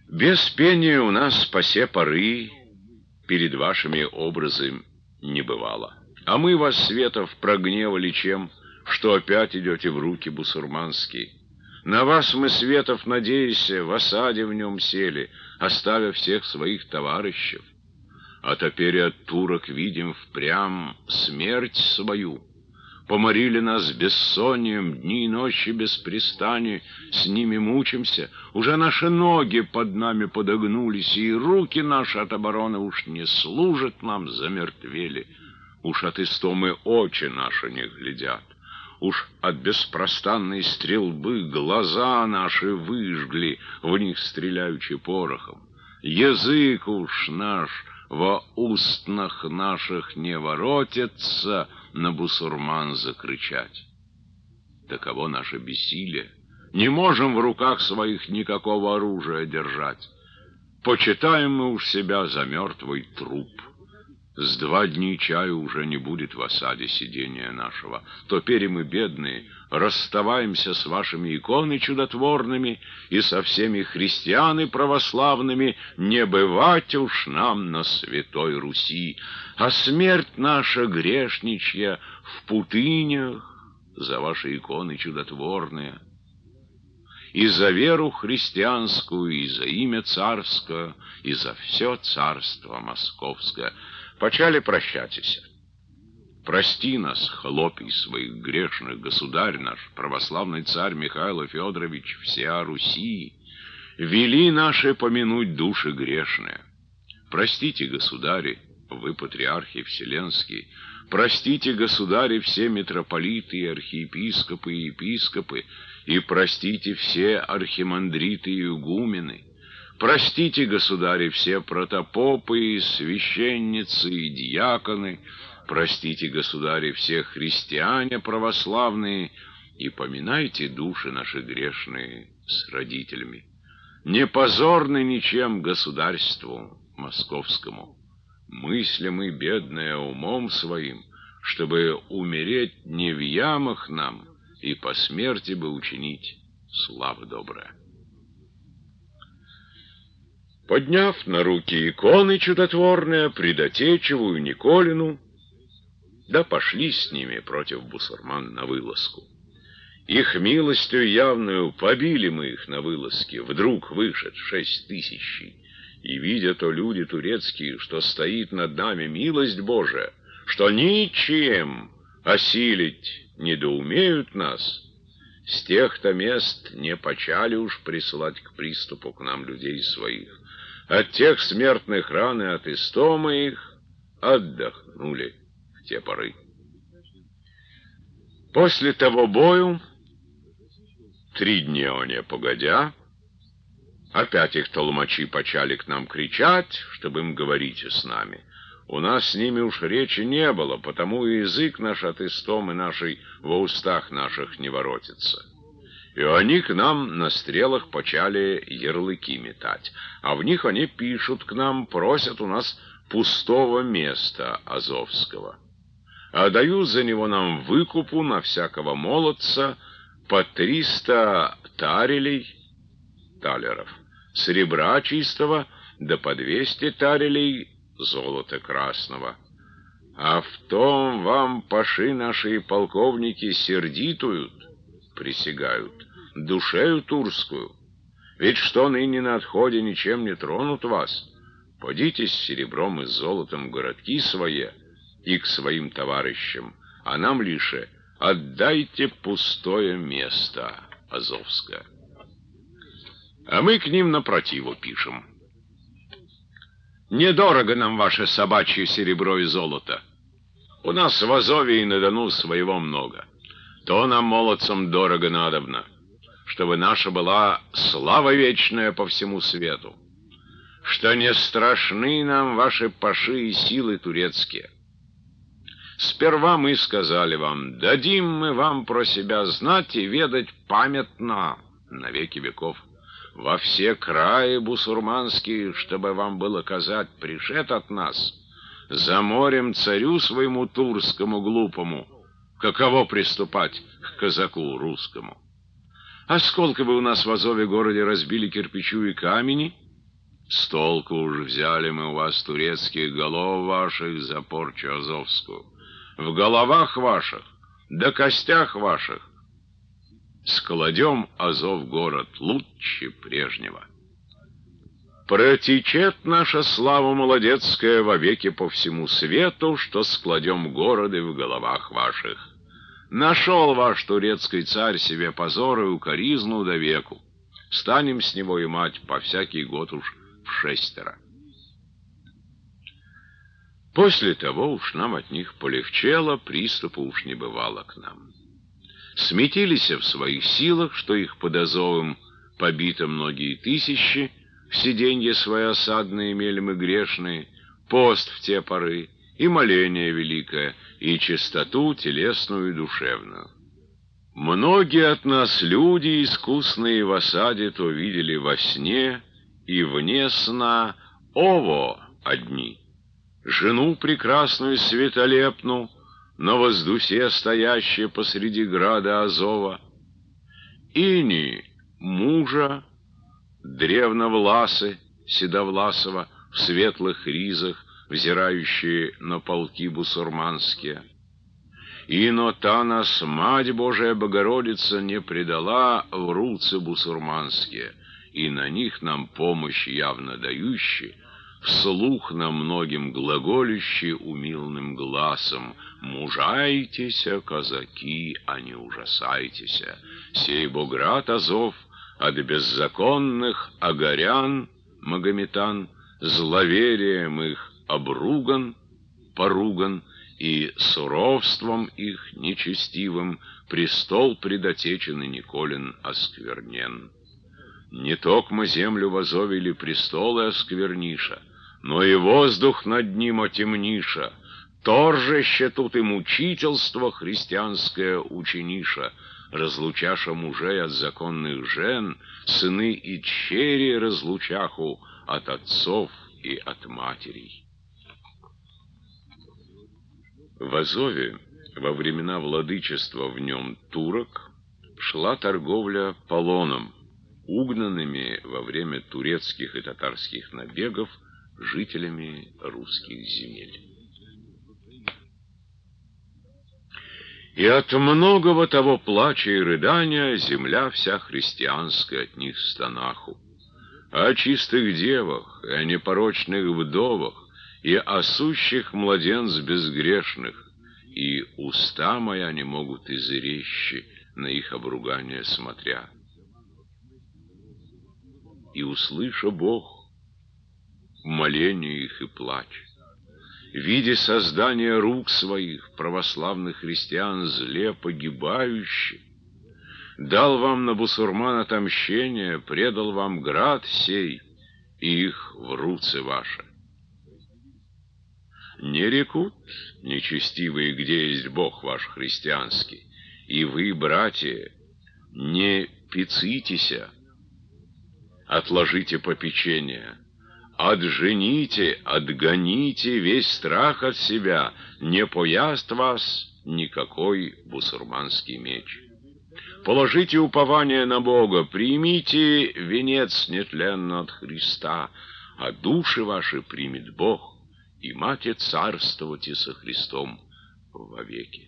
Без пения у нас по се поры перед вашими образами не бывало. А мы вас, Светов, прогневали чем, что опять идете в руки бусурманские. На вас мы, Светов, надеясь, в осаде в нем сели, оставив всех своих товарищев. А теперь от турок видим впрямь смерть свою. Поморили нас бессоннием, дни и ночи без пристаний, с ними мучимся. Уже наши ноги под нами подогнулись, и руки наши от обороны уж не служат нам, замертвели. Уж от истомы очи наши не глядят. Уж от беспростанной стрельбы глаза наши выжгли, в них стреляючи порохом. Язык уж наш во устнах наших не воротится на бусурман закричать. Таково наше бессилие. Не можем в руках своих никакого оружия держать. Почитаем мы уж себя за мертвый труп. С 2 дня чаю уже не будет в осаде сидения нашего. Теперь мы, бедные, расставаемся с вашими иконами чудотворными и со всеми христианы православными. Не бывать уж нам на Святой Руси, а смерть наша грешничья в путынях за ваши иконы чудотворные. И за веру христианскую, и за имя царское, и за все царство московское. Почали прощатися. Прости нас, хлопий своих грешных, государь наш, православный царь Михаил Федорович, всея Руси, вели наши помянуть души грешные. Простите, государи, вы патриархи вселенские, простите, государи, все митрополиты и архиепископы и епископы, и простите все архимандриты и игумены. Простите, государи, все протопопы и священницы и диаконы, простите, государи, все христиане православные, и поминайте души наши грешные с родителями. Не позорны ничем государству московскому. Мыслим и бедное умом своим, чтобы умереть не в ямах нам, и по смерти бы учинить славу добрая. Подняв на руки иконы чудотворные, предотечевую Николину, да пошли с ними против бусурман на вылазку. Их милостью явную побили мы их на вылазке, вдруг вышед 6000, и видя то люди турецкие, что стоит над нами милость Божия, что ничем осилить не доумеют нас, с тех-то мест не почали уж присылать к приступу к нам людей своих. От тех смертных ран и от истомы их отдохнули в те поры. После того бою, 3 дня они погодя, опять их толмачи почали к нам кричать, чтобы им говорить с нами. У нас с ними уж речи не было, потому и язык наш от истомы нашей во устах наших не воротится. И они к нам на стрелах почали ярлыки метать, а в них они пишут к нам, просят у нас пустого места азовского. А дают за него нам выкупу на всякого молодца по 300 талеров, серебра чистого, да по 200 тарелей золота красного. А в том вам паши наши полковники сердитуют, присягают, душею турскую. Ведь что ныне на отходе ничем не тронут вас, подите с серебром и с золотом в городки свои и к своим товарищам, а нам лишь отдайте пустое место азовское. А мы к ним напротиву пишем. Недорого нам ваше собачье серебро и золото. У нас в Азове и на Дону своего много. То нам, молодцам, дорого надобно, чтобы наша была слава вечная по всему свету, что не страшны нам ваши паши и силы турецкие. Сперва мы сказали вам, дадим мы вам про себя знать и ведать памятно на веки веков. Во все краи бусурманские, чтобы вам было казать, пришед от нас, за морем царю своему турскому глупому, каково приступать к казаку русскому. А сколько вы у нас в Азове городе разбили кирпичу и камени, С толку уж взяли мы у вас турецких голов ваших за порчу азовскую. В головах ваших, да костях ваших складем Азов город лучше прежнего. Протечет наша слава молодецкая вовеки по всему свету, что складем городы в головах ваших. Нашел ваш турецкий царь себе позор и укоризну до веку. Станем с него и мать по всякий год уж в 6. После того уж нам от них полегчело, приступа уж не бывало к нам. Смятились в своих силах, что их под Азовом побито многие тысячи, в сиденье свои осадные имели мы грешные, пост в те поры, и моление великое, и чистоту телесную и душевную. Многие от нас люди, искусные в осаде, то видели во сне и вне сна ово одни, жену прекрасную светолепну, на воздусе стоящие посреди града Азова, ини мужа, древновласы, седовласого, в светлых ризах, взирающие на полки бусурманские. Ино та нас, Мать Божия Богородица, не предала в руцы бусурманские, и на них нам помощь явно дающие, вслух нам многим глаголющие умилным гласом: «Мужайтеся, казаки, а не ужасайтеся, сей Боград Азов от беззаконных агарян, магометан, зловерием их обруган, поруган, и суровством их нечестивым престол предотечен и николен осквернен. Не токмо землю в Азове или престолы оскверниша, но и воздух над ним отемниша, торжеще тут и мучительство христианское учениша, разлучаша мужей от законных жен, сыны и чери разлучаху от отцов и от матерей». В Азове во времена владычества в нем турок шла торговля полоном, угнанными во время турецких и татарских набегов жителями русских земель. И от многого того плача и рыдания земля вся христианская от них стонаху. О чистых девах и о непорочных вдовах, и о сущих младенц безгрешных, и уста моя не могут изречь на их обругание смотря. И услыша Бог моление их и плач, видя создание рук своих, православных христиан, зле погибающих, дал вам на бусурман отомщение, предал вам град сей и их в руцы ваши. Не рекут нечестивые, где есть Бог ваш христианский, и вы, братья, не пицитеся, отложите попечение, отжените, отгоните весь страх от себя, не пояст вас никакой бусурманский меч. Положите упование на Бога, примите венец нетленно от Христа, а души ваши примет Бог, и мате царствовати со Христом вовеки.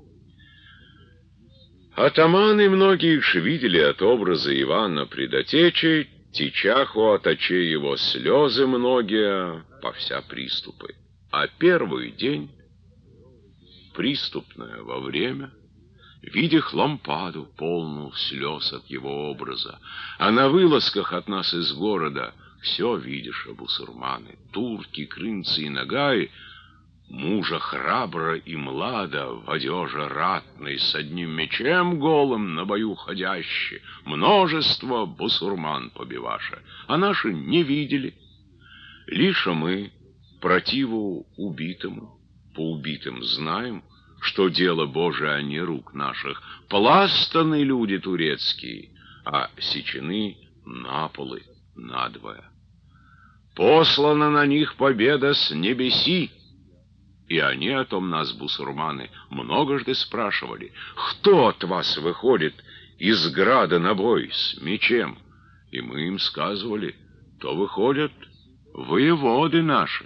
Атаманы многие ж видели от образа Ивана предотечи, течаху от очей его слезы многие, по вся приступы. А первый день, приступное во время, видях лампаду, полную слез от его образа, а на вылазках от нас из города все видишь, бусурманы, турки, крымцы и нагаи, мужа храбро и млада, в одежа ратной, с одним мечем голым на бою ходящие, множество бусурман побиваше, а наши не видели. Лишь мы, противу убитому, по убитым знаем, что дело Божие, а не рук наших, пластаны люди турецкие, а сечены на полы надвое. Послана на них победа с небеси, и они о том нас, бусурманы, многожды спрашивали: кто от вас выходит из града на бой с мечем? И мы им сказывали: то выходят воеводы наши.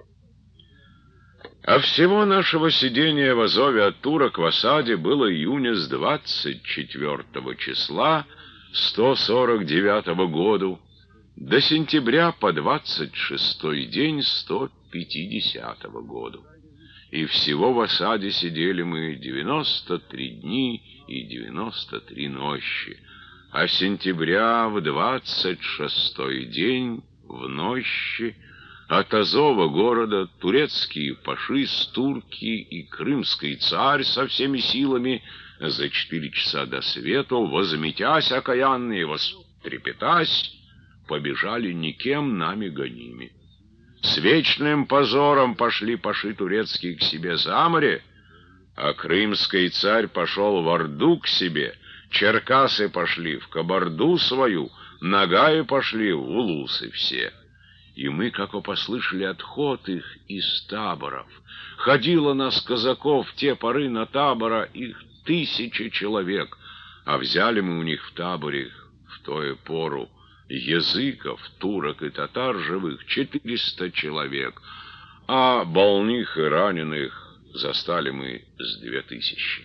А всего нашего сидения в Азове от турок в осаде было июня с 24 числа 149 года до сентября по 26 день 150 года. И всего в осаде сидели мы 93 дни и 93 ночи, а сентября в 26 день в ночи от Азова города турецкие паши, турки и крымский царь со всеми силами за 4 часа до свету, возметясь окаянные, вострепетась, побежали никем нами гонимы. С вечным позором пошли паши турецкие к себе за море, а крымский царь пошел в Орду к себе, черкасы пошли в Кабарду свою, нагаи пошли в улусы все. И мы, как послышали отход их из таборов, ходило нас, казаков, в те поры на табора их 1000 человек, а взяли мы у них в таборе в тою пору языков, турок и татар живых 400 человек, а больных и раненых застали мы с 2000.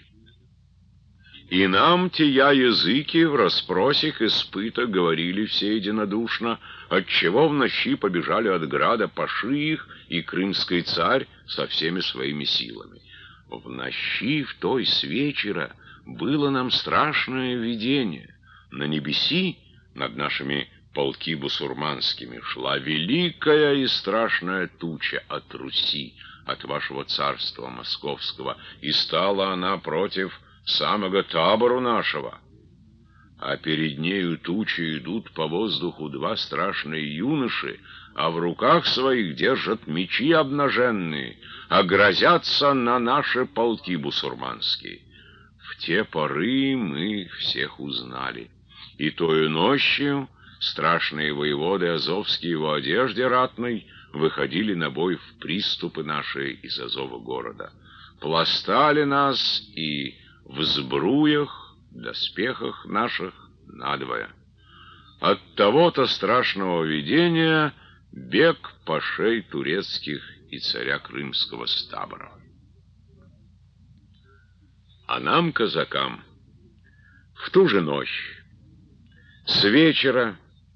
И нам тия языки в расспросях испыта говорили все единодушно, отчего в ночи побежали от града паши их и крымский царь со всеми своими силами. В ночи в той с вечера было нам страшное видение. На небеси над нашими полки бусурманскими шла великая и страшная туча от Руси, от вашего царства московского, и стала она против самого табору нашего. А перед нею тучи идут по воздуху 2 страшные юноши, а в руках своих держат мечи обнаженные, а грозятся на наши полки бусурманские. В те поры мы их всех узнали, и тою ночью страшные воеводы азовские в одежде ратной выходили на бой в приступы наши из Азова города. Пластали нас и в сбруях, доспехах наших надвое. От того-то страшного видения бег пашей турецких и царя крымского с табора. А нам, казакам, в ту же ночь, с вечера,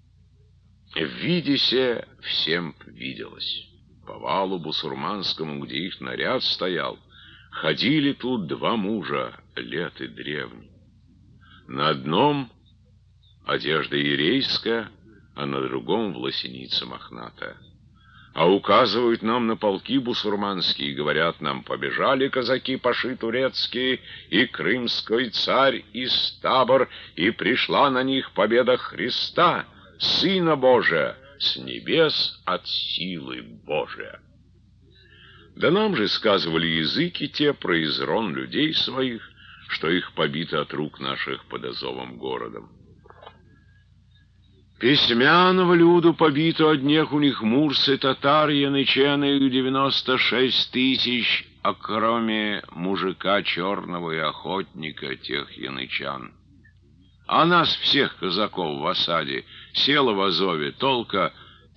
видися всем виделось. По валу бусурманскому, где их наряд стоял, ходили тут 2 мужа, лет и древний. На одном одежда ерейская, а на другом власеница мохнатая. А указывают нам на полки бусурманские, и говорят нам: побежали казаки паши турецкие и крымский царь из табор, и пришла на них победа Христа, Сына Божия, с небес от силы Божия. Да нам же сказывали языки те про изрон людей своих, что их побито от рук наших под Азовом городом. Письмяного люду побито одних у них мурсы, татар, янычены, 96 тысяч, а кроме мужика черного и охотника тех янычан. А нас всех казаков в осаде село в Азове только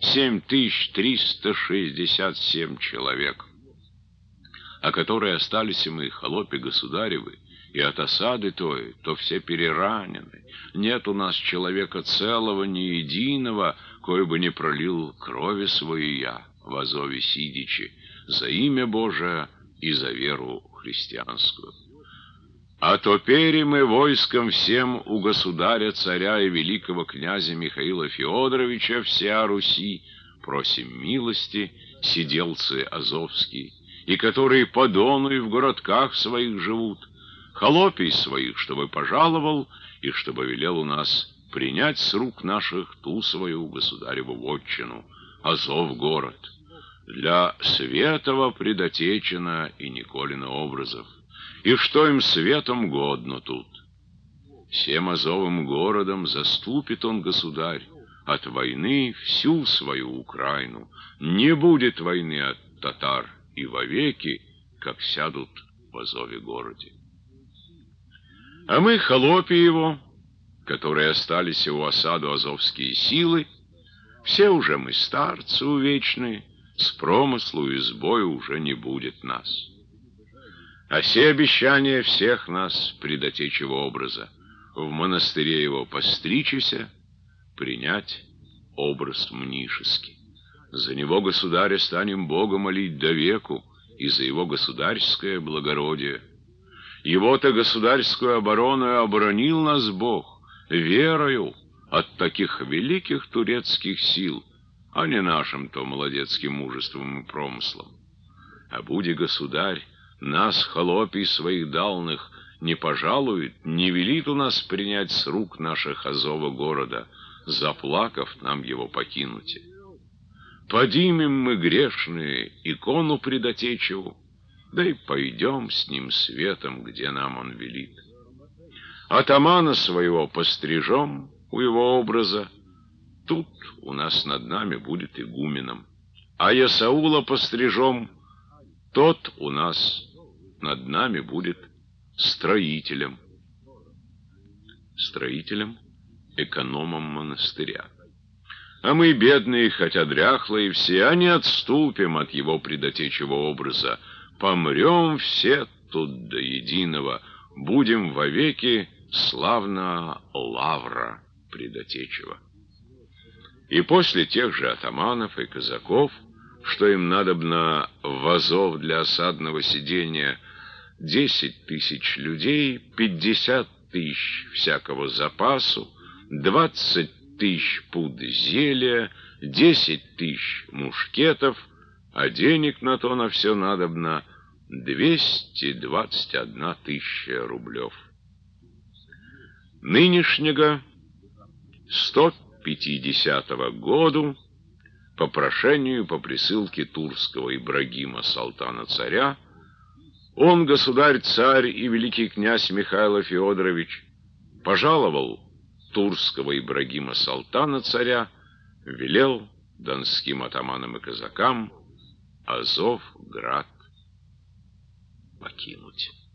7367 человек, а которые остались мы, холопи государевы, и от осады той, то все переранены. Нет у нас человека целого, ни единого, кой бы не пролил крови своей я в Азове сидячи, за имя Божие и за веру христианскую. А топери мы войском всем у государя, царя и великого князя Михаила Феодоровича вся Руси просим милости, сиделцы азовские, и которые по Дону и в городках своих живут, холопий своих, чтобы пожаловал и чтобы велел у нас принять с рук наших ту свою государеву вотчину, Азов город, для светова предотечена и Николина образов, и что им светом годно тут. Всем Азовым городом заступит он, государь, от войны всю свою Украину. Не будет войны от татар и вовеки, как сядут в Азове городе. А мы, холопи его, которые остались у осаду азовские силы, Все уже мы старцы увечные, с промыслу и с бою уже не будет нас. А все обещания всех нас предотечего образа в монастыре его постричися, принять образ мнишеский. За него, государя, станем Бога молить до веку, и за его государское благородие. Его-то государскую оборону оборонил нас Бог верою от таких великих турецких сил, а не нашим-то молодецким мужеством и промыслом. А буди государь нас, холопий своих далных, не пожалует, не велит у нас принять с рук наших Азова города, заплакав нам его покинуть. Подимем мы грешные икону предотечеву, да и пойдем с ним светом, где нам он велит. Атамана своего пострижем у его образа, тут у нас над нами будет игуменом, а Ясаула пострижем, тот у нас над нами будет строителем. Строителем, экономом монастыря. А мы, бедные, хотя дряхлые все, не отступим от его предотечего образа. Помрем все тут до единого, будем вовеки славна лавра предотечего. И после тех же атаманов и казаков, что им надобно вазов для осадного сидения, 10 тысяч людей, 50 тысяч всякого запасу, 20 тысяч пуд зелья, 10 тысяч мушкетов, а денег на то на все надобно 221 тысяча рублев. Нынешнего 150-го году по прошению по присылке турского Ибрагима Салтана-царя он, государь-царь и великий князь Михаил Феодорович, пожаловал турского Ибрагима Салтана-царя, велел донским атаманам и казакам Азов-град покинуть.